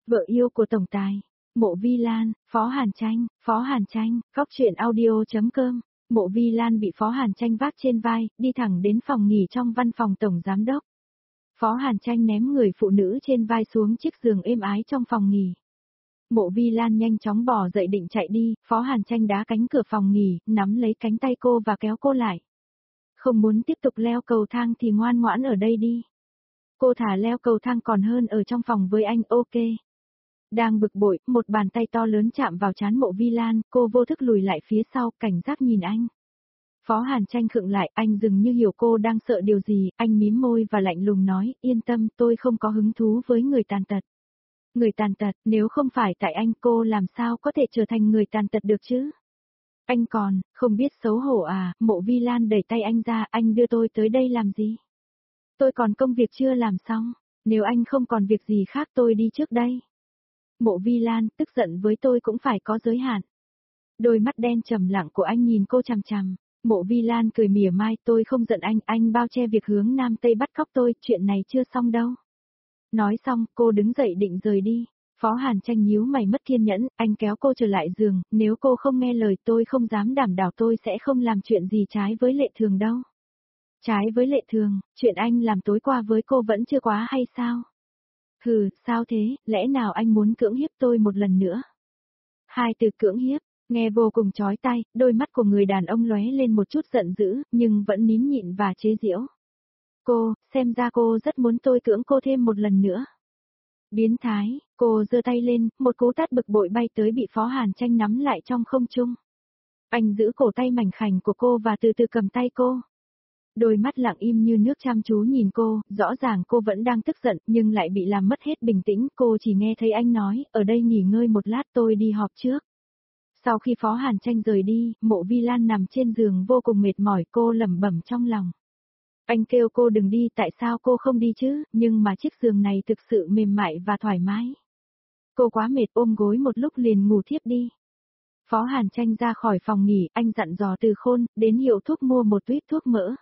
Vợ yêu của tổng tài. Mộ Vi Lan, Phó Hàn Tranh, Phóc truyện audio.com. Mộ Vi Lan bị Phó Hàn Tranh vác trên vai, đi thẳng đến phòng nghỉ trong văn phòng tổng giám đốc. Phó Hàn Tranh ném người phụ nữ trên vai xuống chiếc giường êm ái trong phòng nghỉ. Mộ Vi Lan nhanh chóng bò dậy định chạy đi, Phó Hàn Tranh đá cánh cửa phòng nghỉ, nắm lấy cánh tay cô và kéo cô lại. Không muốn tiếp tục leo cầu thang thì ngoan ngoãn ở đây đi. Cô thả leo cầu thang còn hơn ở trong phòng với anh, ok. Đang bực bội, một bàn tay to lớn chạm vào trán Mộ Vi Lan, cô vô thức lùi lại phía sau, cảnh giác nhìn anh. Phó Hàn Tranh khựng lại, anh dường như hiểu cô đang sợ điều gì, anh mím môi và lạnh lùng nói, yên tâm, tôi không có hứng thú với người tàn tật. Người tàn tật, nếu không phải tại anh cô làm sao có thể trở thành người tàn tật được chứ? Anh còn, không biết xấu hổ à, Mộ Vi Lan đẩy tay anh ra, anh đưa tôi tới đây làm gì? Tôi còn công việc chưa làm xong, nếu anh không còn việc gì khác tôi đi trước đây. Mộ Vi Lan, tức giận với tôi cũng phải có giới hạn. Đôi mắt đen trầm lặng của anh nhìn cô chằm chằm. Mộ Vi Lan cười mỉa mai, tôi không giận anh bao che việc hướng Nam Tây bắt cóc tôi, chuyện này chưa xong đâu. Nói xong, cô đứng dậy định rời đi. Phó Hàn Tranh nhíu mày mất kiên nhẫn, anh kéo cô trở lại giường, nếu cô không nghe lời tôi không dám đảm bảo tôi sẽ không làm chuyện gì trái với lệ thường đâu. Trái với lệ thường, chuyện anh làm tối qua với cô vẫn chưa quá hay sao? Hừ, sao thế, lẽ nào anh muốn cưỡng hiếp tôi một lần nữa? Hai từ cưỡng hiếp, nghe vô cùng chói tai, đôi mắt của người đàn ông lóe lên một chút giận dữ, nhưng vẫn nín nhịn và chế giễu. Cô, xem ra cô rất muốn tôi cưỡng cô thêm một lần nữa. Biến thái, cô giơ tay lên, một cú tát bực bội bay tới bị Phó Hàn Tranh nắm lại trong không trung. Anh giữ cổ tay mảnh khảnh của cô và từ từ cầm tay cô. Đôi mắt lặng im như nước chăm chú nhìn cô, rõ ràng cô vẫn đang tức giận nhưng lại bị làm mất hết bình tĩnh, cô chỉ nghe thấy anh nói, ở đây nghỉ ngơi một lát tôi đi họp trước. Sau khi Phó Hàn Tranh rời đi, Mộ Vi Lan nằm trên giường vô cùng mệt mỏi, cô lẩm bẩm trong lòng. Anh kêu cô đừng đi, tại sao cô không đi chứ, nhưng mà chiếc giường này thực sự mềm mại và thoải mái. Cô quá mệt ôm gối một lúc liền ngủ thiếp đi. Phó Hàn Tranh ra khỏi phòng nghỉ, anh dặn dò Từ Khôn, đến hiệu thuốc mua một tuýp thuốc mỡ.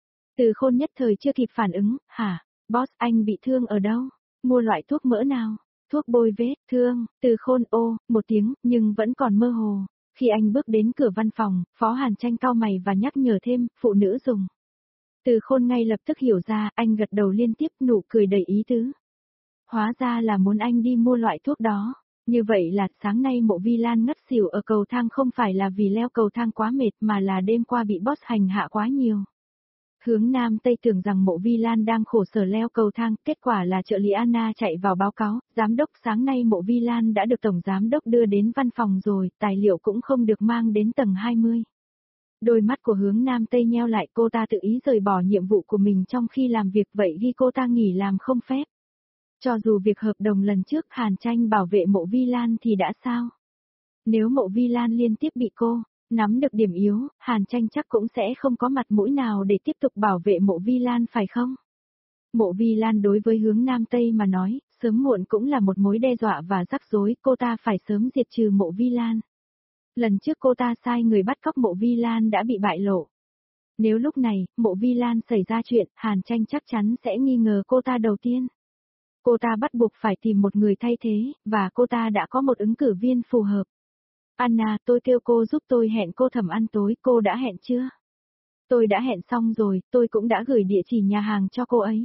Từ Khôn nhất thời chưa kịp phản ứng, hả, boss anh bị thương ở đâu, mua loại thuốc mỡ nào, thuốc bôi vết, thương, Từ Khôn ô, một tiếng, nhưng vẫn còn mơ hồ. Khi anh bước đến cửa văn phòng, Phó Hàn Tranh cau mày và nhắc nhở thêm, phụ nữ dùng. Từ Khôn ngay lập tức hiểu ra, anh gật đầu liên tiếp nụ cười đầy ý tứ. Hóa ra là muốn anh đi mua loại thuốc đó. Như vậy là sáng nay Mộ Vi Lan ngất xỉu ở cầu thang không phải là vì leo cầu thang quá mệt mà là đêm qua bị boss hành hạ quá nhiều. Hướng Nam Tây tưởng rằng Mộ Vi Lan đang khổ sở leo cầu thang, kết quả là trợ lý Anna chạy vào báo cáo, giám đốc sáng nay Mộ Vi Lan đã được tổng giám đốc đưa đến văn phòng rồi, tài liệu cũng không được mang đến tầng 20. Đôi mắt của Hướng Nam Tây nheo lại, cô ta tự ý rời bỏ nhiệm vụ của mình trong khi làm việc, vậy ghi cô ta nghỉ làm không phép. Cho dù việc hợp đồng lần trước Hàn Tranh bảo vệ Mộ Vi Lan thì đã sao? Nếu Mộ Vi Lan liên tiếp bị cô nắm được điểm yếu, Hàn Tranh chắc cũng sẽ không có mặt mũi nào để tiếp tục bảo vệ Mộ Vi Lan phải không? Mộ Vi Lan đối với Hướng Nam Tây mà nói, sớm muộn cũng là một mối đe dọa và rắc rối, cô ta phải sớm diệt trừ Mộ Vi Lan. Lần trước cô ta sai người bắt cóc Mộ Vi Lan đã bị bại lộ. Nếu lúc này, Mộ Vi Lan xảy ra chuyện, Hàn Tranh chắc chắn sẽ nghi ngờ cô ta đầu tiên. Cô ta bắt buộc phải tìm một người thay thế, và cô ta đã có một ứng cử viên phù hợp. Anna, tôi kêu cô giúp tôi hẹn cô Thẩm ăn tối, cô đã hẹn chưa? Tôi đã hẹn xong rồi, tôi cũng đã gửi địa chỉ nhà hàng cho cô ấy.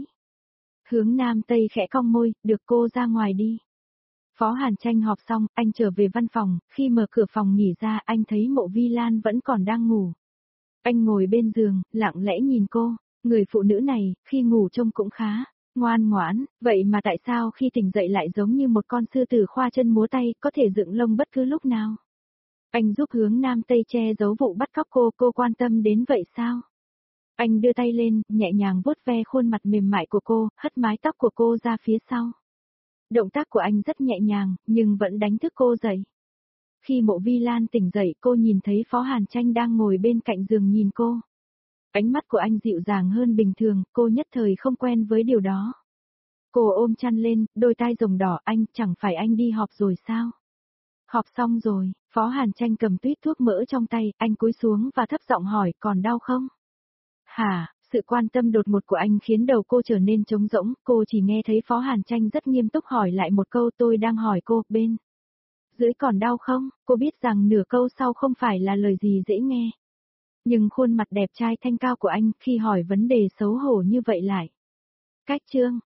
Hướng Nam Tây khẽ cong môi, được cô ra ngoài đi. Phó Hàn Tranh họp xong, anh trở về văn phòng, khi mở cửa phòng nghỉ ra anh thấy Mộ Vi Lan vẫn còn đang ngủ. Anh ngồi bên giường, lặng lẽ nhìn cô, người phụ nữ này, khi ngủ trông cũng khá ngoan ngoãn, vậy mà tại sao khi tỉnh dậy lại giống như một con sư tử khoa chân múa tay, có thể dựng lông bất cứ lúc nào. Anh giúp Hướng Nam Tây che giấu vụ bắt cóc cô quan tâm đến vậy sao? Anh đưa tay lên, nhẹ nhàng vuốt ve khuôn mặt mềm mại của cô, hất mái tóc của cô ra phía sau. Động tác của anh rất nhẹ nhàng, nhưng vẫn đánh thức cô dậy. Khi Mộ Vi Lan tỉnh dậy, cô nhìn thấy Phó Hàn Tranh đang ngồi bên cạnh giường nhìn cô. Ánh mắt của anh dịu dàng hơn bình thường, cô nhất thời không quen với điều đó. Cô ôm chăn lên, đôi tai rồng đỏ, anh, chẳng phải anh đi họp rồi sao? Họp xong rồi, Phó Hàn Tranh cầm tuýp thuốc mỡ trong tay, anh cúi xuống và thấp giọng hỏi, còn đau không? Hả, Sự quan tâm đột ngột của anh khiến đầu cô trở nên trống rỗng, cô chỉ nghe thấy Phó Hàn Tranh rất nghiêm túc hỏi lại một câu tôi đang hỏi cô, bên dưới còn đau không? Cô biết rằng nửa câu sau không phải là lời gì dễ nghe. Nhưng khuôn mặt đẹp trai thanh cao của anh khi hỏi vấn đề xấu hổ như vậy lại. Cách trương,